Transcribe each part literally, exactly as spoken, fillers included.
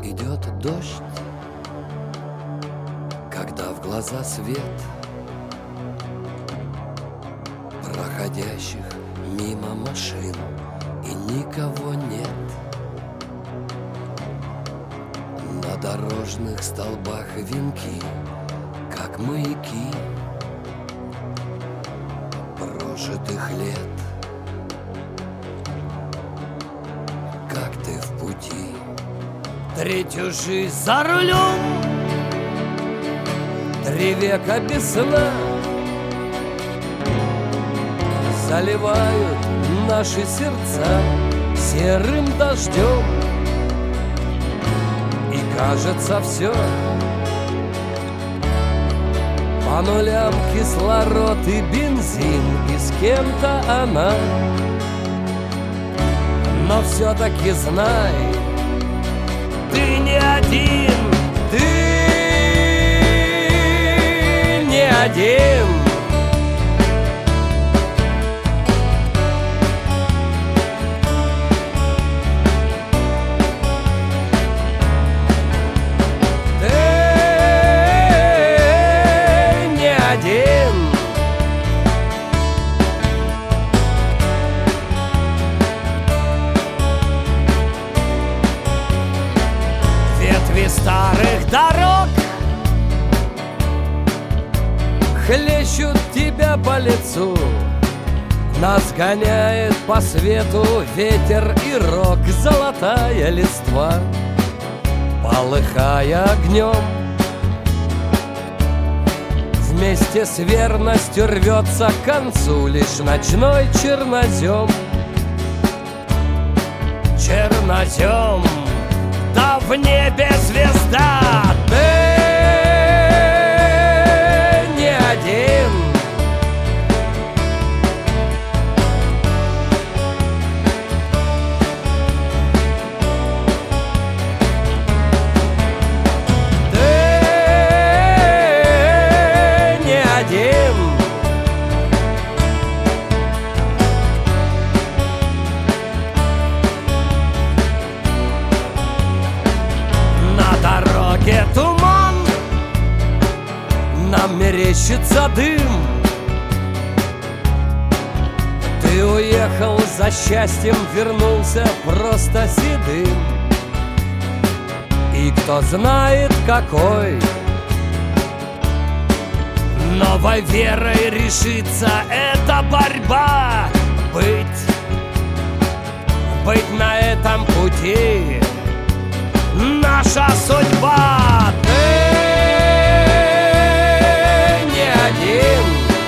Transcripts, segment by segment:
идет дождь, когда в глаза свет проходящих мимо машин и никого нет. На дорожных столбах венки, как маяки прожитых лет. Как ты в пути, третью жизнь за рулем, три века без сна заливают наши сердца серым дождем. И кажется все по нулям, кислород и бензин, и с кем-то она. Но все-таки знай, ты не один, ты не один. Ты не один. Ветви старых дорог хлещут тебя по лицу, нас гоняет по свету ветер и рок, золотая листва, полыхая огнем, вместе с верностью рвется к концу лишь ночной чернозем. Чернозем, да в небе звезда, ты не один. Ты не один. На дороге туман, нам мерещится дым. Ты уехал за счастьем, вернулся просто седым. И кто знает какой новой верой решится эта борьба. Быть, быть на этом пути наша судьба. Ты не один.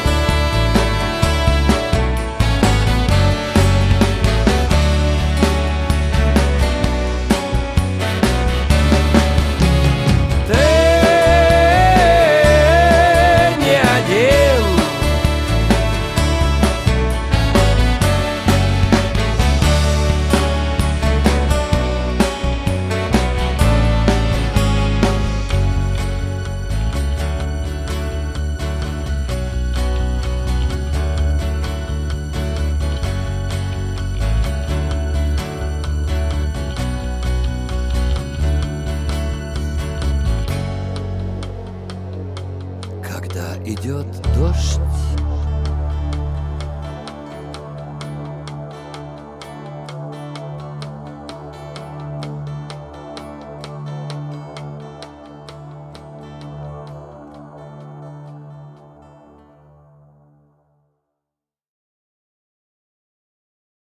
Ты не один. Когда идет дождь,